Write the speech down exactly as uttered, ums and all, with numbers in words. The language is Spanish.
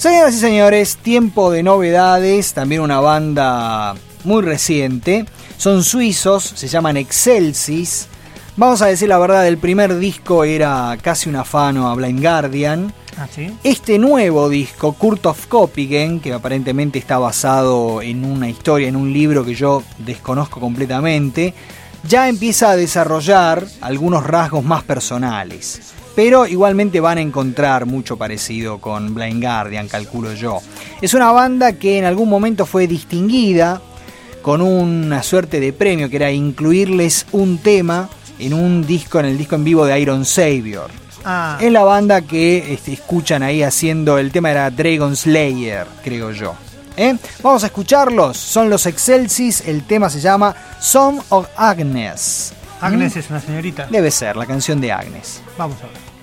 Señoras y señores, tiempo de novedades, también una banda muy reciente. Son suizos, se llaman Excelsis. Vamos a decir la verdad, el primer disco era casi un afano a Blind Guardian. ¿Ah, sí? Este nuevo disco, Kurt of Copenhagen, que aparentemente está basado en una historia, en un libro que yo desconozco completamente, ya empieza a desarrollar algunos rasgos más personales. Pero igualmente van a encontrar mucho parecido con Blind Guardian, calculo yo. Es una banda que en algún momento fue distinguida con una suerte de premio, que era incluirles un tema en un disco, en el disco en vivo de Iron Savior. Ah. Es la banda que este, escuchan ahí haciendo, el tema era Dragon Slayer, creo yo. ¿Eh? Vamos a escucharlos, son los Excelsis, el tema se llama Song of Agnes. Agnes ¿Mm? es una señorita. Debe ser, la canción de Agnes. Vamos a ver.